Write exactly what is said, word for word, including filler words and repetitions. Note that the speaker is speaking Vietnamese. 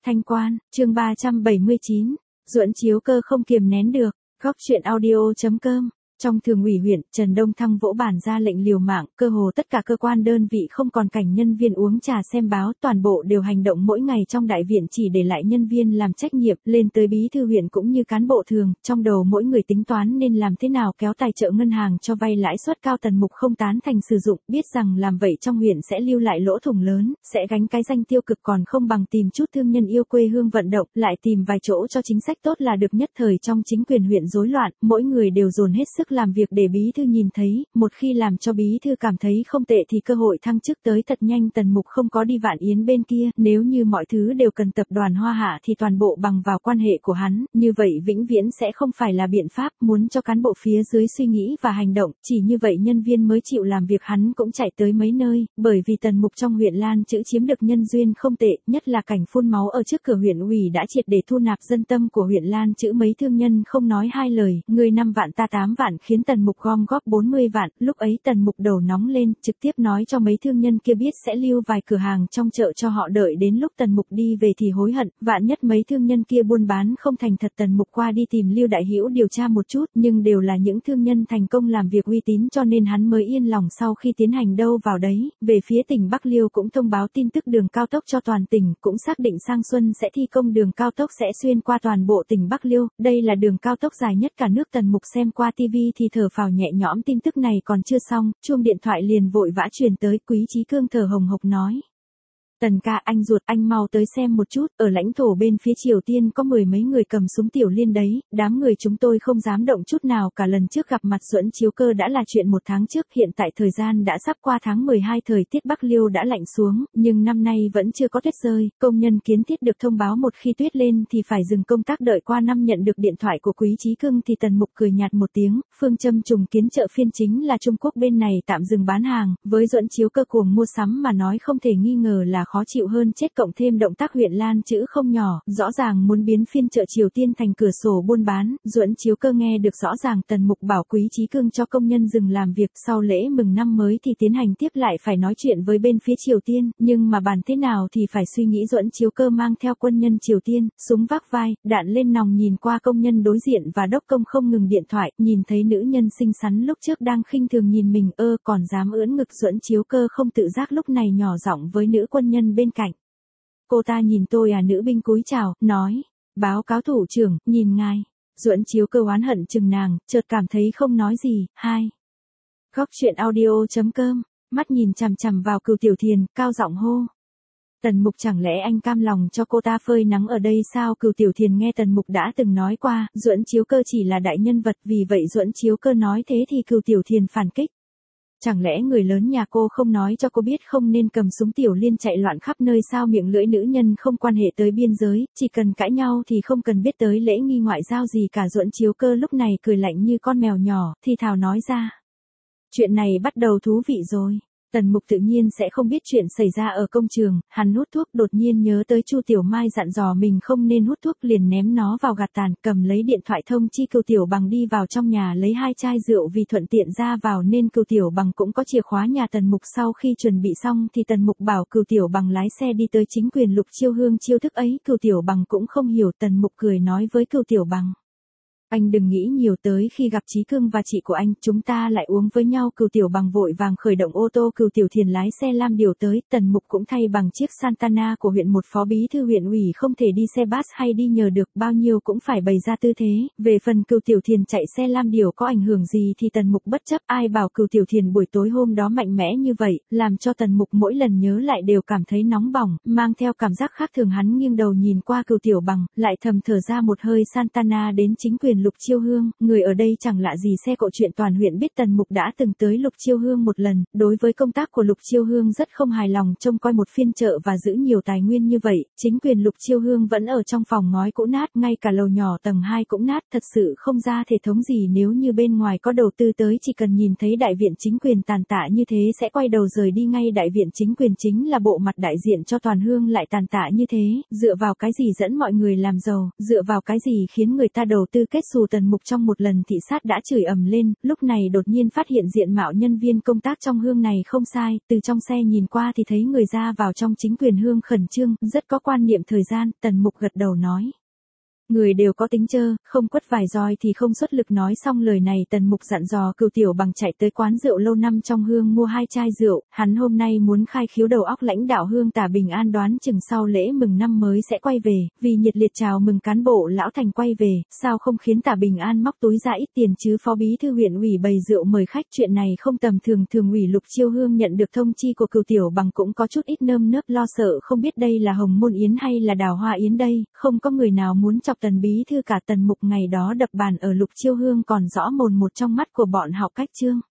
Thanh Quan, chương ba trăm bảy mươi chín, Duẫn Chiếu Cơ không kiềm nén được, góc truyện audio chấm com. Trong Thường ủy huyện, Trần Đông Thăng vỗ bản ra lệnh liều mạng, cơ hồ tất cả cơ quan đơn vị không còn cảnh nhân viên uống trà xem báo, toàn bộ đều hành động mỗi ngày trong đại viện chỉ để lại nhân viên làm trách nhiệm, lên tới bí thư huyện cũng như cán bộ thường, trong đầu mỗi người tính toán nên làm thế nào kéo tài trợ ngân hàng cho vay lãi suất cao. Tần Mục không tán thành sử dụng, biết rằng làm vậy trong huyện sẽ lưu lại lỗ thủng lớn, sẽ gánh cái danh tiêu cực, còn không bằng tìm chút thương nhân yêu quê hương vận động, lại tìm vài chỗ cho chính sách tốt là được. Nhất thời trong chính quyền huyện rối loạn, mỗi người đều dồn hết sức làm việc để bí thư nhìn thấy, một khi làm cho bí thư cảm thấy không tệ thì cơ hội thăng chức tới thật nhanh. Tần Mục không có đi Vạn Yến bên kia, nếu như mọi thứ đều cần tập đoàn Hoa Hạ thì toàn bộ bằng vào quan hệ của hắn, như vậy vĩnh viễn sẽ không phải là biện pháp. Muốn cho cán bộ phía dưới suy nghĩ và hành động, chỉ như vậy nhân viên mới chịu làm việc. Hắn cũng chạy tới mấy nơi, bởi vì Tần Mục trong huyện Lan Chữ chiếm được nhân duyên không tệ, nhất là cảnh phun máu ở trước cửa huyện ủy đã triệt để thu nạp dân tâm của huyện Lan Chữ. Mấy thương nhân không nói hai lời, người năm vạn ta tám vạn, khiến Tần Mục gom góp bốn mươi vạn. Lúc ấy Tần Mục đầu nóng lên, trực tiếp nói cho mấy thương nhân kia biết sẽ lưu vài cửa hàng trong chợ cho họ, đợi đến lúc Tần Mục đi về thì hối hận, vạn nhất mấy thương nhân kia buôn bán không thành thật. Tần Mục qua đi tìm Lưu Đại Hữu điều tra một chút, nhưng đều là những thương nhân thành công làm việc uy tín, cho nên hắn mới yên lòng. Sau khi tiến hành đâu vào đấy, về phía tỉnh Bắc Liêu cũng thông báo tin tức đường cao tốc cho toàn tỉnh, cũng xác định sang xuân sẽ thi công đường cao tốc sẽ xuyên qua toàn bộ tỉnh Bắc Liêu, đây là đường cao tốc dài nhất cả nước. Tần Mục xem qua tivi thì thở phào nhẹ nhõm. Tin tức này còn chưa xong, chuông điện thoại liền vội vã truyền tới. Quý Chí Cương thở hồng hộc nói: Tần ca, anh ruột, anh mau tới xem một chút, ở lãnh thổ bên phía Triều Tiên có mười mấy người cầm súng tiểu liên đấy, đám người chúng tôi không dám động chút nào. Cả lần trước gặp mặt Duẫn Chiếu Cơ đã là chuyện một tháng trước, hiện tại thời gian đã sắp qua tháng mười hai, thời tiết Bắc Liêu đã lạnh xuống, nhưng năm nay vẫn chưa có tuyết rơi, công nhân kiến thiết được thông báo một khi tuyết lên thì phải dừng công tác đợi qua năm. Nhận được điện thoại của Quý Chí Cương thì Tần Mục cười nhạt một tiếng, phương châm trùng kiến chợ phiên chính là Trung Quốc bên này tạm dừng bán hàng, với Duẫn Chiếu Cơ cuồng mua sắm mà nói không thể nghi ngờ là khó chịu hơn chết, cộng thêm động tác huyện Lan Chữ không nhỏ, rõ ràng muốn biến phiên chợ Triều Tiên thành cửa sổ buôn bán. Duẫn Chiếu Cơ nghe được rõ ràng. Tần Mục bảo Quý Chí Cương cho công nhân dừng làm việc, sau lễ mừng năm mới thì tiến hành tiếp, lại phải nói chuyện với bên phía Triều Tiên, nhưng mà bàn thế nào thì phải suy nghĩ. Duẫn Chiếu Cơ mang theo quân nhân Triều Tiên, súng vác vai, đạn lên nòng, nhìn qua công nhân đối diện và đốc công không ngừng điện thoại, nhìn thấy nữ nhân xinh xắn lúc trước đang khinh thường nhìn mình, ơ còn dám ưỡn ngực. Duẫn Chiếu Cơ không tự giác lúc này nhỏ giọng với nữ quân nhân bên cạnh: Cô ta nhìn tôi à? Nữ binh cúi chào, nói: Báo cáo thủ trưởng, nhìn ngài. Duẫn Chiếu Cơ oán hận chừng nàng, chợt cảm thấy không nói gì. Hai. Góc truyện audio chấm com, mắt nhìn chằm chằm vào Cửu Tiểu Thiền, cao giọng hô: Tần Mục, chẳng lẽ anh cam lòng cho cô ta phơi nắng ở đây sao? Cửu Tiểu Thiền nghe Tần Mục đã từng nói qua, Duẫn Chiếu Cơ chỉ là đại nhân vật, vì vậy Duẫn Chiếu Cơ nói thế thì Cửu Tiểu Thiền phản kích: Chẳng lẽ người lớn nhà cô không nói cho cô biết không nên cầm súng tiểu liên chạy loạn khắp nơi sao? Miệng lưỡi nữ nhân không quan hệ tới biên giới, chỉ cần cãi nhau thì không cần biết tới lễ nghi ngoại giao gì cả. Duẫn Chiếu Cơ lúc này cười lạnh như con mèo nhỏ, thì thào nói ra: Chuyện này bắt đầu thú vị rồi. Tần Mục tự nhiên sẽ không biết chuyện xảy ra ở công trường, hắn hút thuốc, đột nhiên nhớ tới Chu Tiểu Mai dặn dò mình không nên hút thuốc, liền ném nó vào gạt tàn, cầm lấy điện thoại thông chi Cửu Tiểu Bằng đi vào trong nhà lấy hai chai rượu, vì thuận tiện ra vào nên Cửu Tiểu Bằng cũng có chìa khóa nhà Tần Mục. Sau khi chuẩn bị xong thì Tần Mục bảo Cửu Tiểu Bằng lái xe đi tới chính quyền Lục Chiêu Hương. Chiêu thức ấy Cửu Tiểu Bằng cũng không hiểu. Tần Mục cười nói với Cửu Tiểu Bằng: Anh đừng nghĩ nhiều, tới khi gặp Chí Cương và chị của anh, chúng ta lại uống với nhau. Cửu Tiểu Bằng vội vàng khởi động ô tô, Cửu Tiểu Thiền lái xe lam điều tới. Tần Mục cũng thay bằng chiếc Santana của huyện, một phó bí thư huyện ủy không thể đi xe bus hay đi nhờ được, bao nhiêu cũng phải bày ra tư thế. Về phần Cửu Tiểu Thiền chạy xe lam điều có ảnh hưởng gì thì Tần Mục bất chấp, ai bảo Cửu Tiểu Thiền buổi tối hôm đó mạnh mẽ như vậy, làm cho Tần Mục mỗi lần nhớ lại đều cảm thấy nóng bỏng, mang theo cảm giác khác thường. Hắn nghiêng đầu nhìn qua Cửu Tiểu Bằng, lại thầm thở ra một hơi. Santana đến chính quyền Lục Chiêu Hương, người ở đây chẳng lạ gì xe cộ, chuyện toàn huyện biết. Tần Mục đã từng tới Lục Chiêu Hương một lần, đối với công tác của Lục Chiêu Hương rất không hài lòng, trông coi một phiên chợ và giữ nhiều tài nguyên như vậy, chính quyền Lục Chiêu Hương vẫn ở trong phòng ngói cũ nát, ngay cả lầu nhỏ tầng hai cũng nát, thật sự không ra thể thống gì. Nếu như bên ngoài có đầu tư tới, chỉ cần nhìn thấy đại viện chính quyền tàn tạ như thế sẽ quay đầu rời đi ngay. Đại viện chính quyền chính là bộ mặt đại diện cho toàn hương, lại tàn tạ như thế, dựa vào cái gì dẫn mọi người làm giàu, dựa vào cái gì khiến người ta đầu tư kết xù Tần Mục trong một lần thị sát đã chửi ầm lên, lúc này đột nhiên phát hiện diện mạo nhân viên công tác trong hương này không sai, từ trong xe nhìn qua thì thấy người ra vào trong chính quyền hương khẩn trương, rất có quan niệm thời gian, Tần Mục gật đầu nói. Người đều có tính chơ, không quất vài roi thì không xuất lực. Nói xong lời này Tần Mục dặn dò Cửu Tiểu Bằng chạy tới quán rượu lâu năm trong hương mua hai chai rượu, hắn hôm nay muốn khai khiếu đầu óc lãnh đạo hương Tả Bình An, đoán chừng sau lễ mừng năm mới sẽ quay về, vì nhiệt liệt chào mừng cán bộ lão thành quay về, sao không khiến Tả Bình An móc túi ra ít tiền chứ. Phó bí thư huyện ủy bày rượu mời khách, chuyện này không tầm thường. Thường ủy Lục Chiêu Hương nhận được thông chi của Cửu Tiểu Bằng cũng có chút ít nơm nớp lo sợ, không biết đây là hồng môn yến hay là đào hoa yến đây, không có người nào muốn chọc Tần bí thư cả. Tần Mục ngày đó đập bàn ở Lục Chiêu Hương còn rõ mồn một trong mắt của bọn học cách Trương.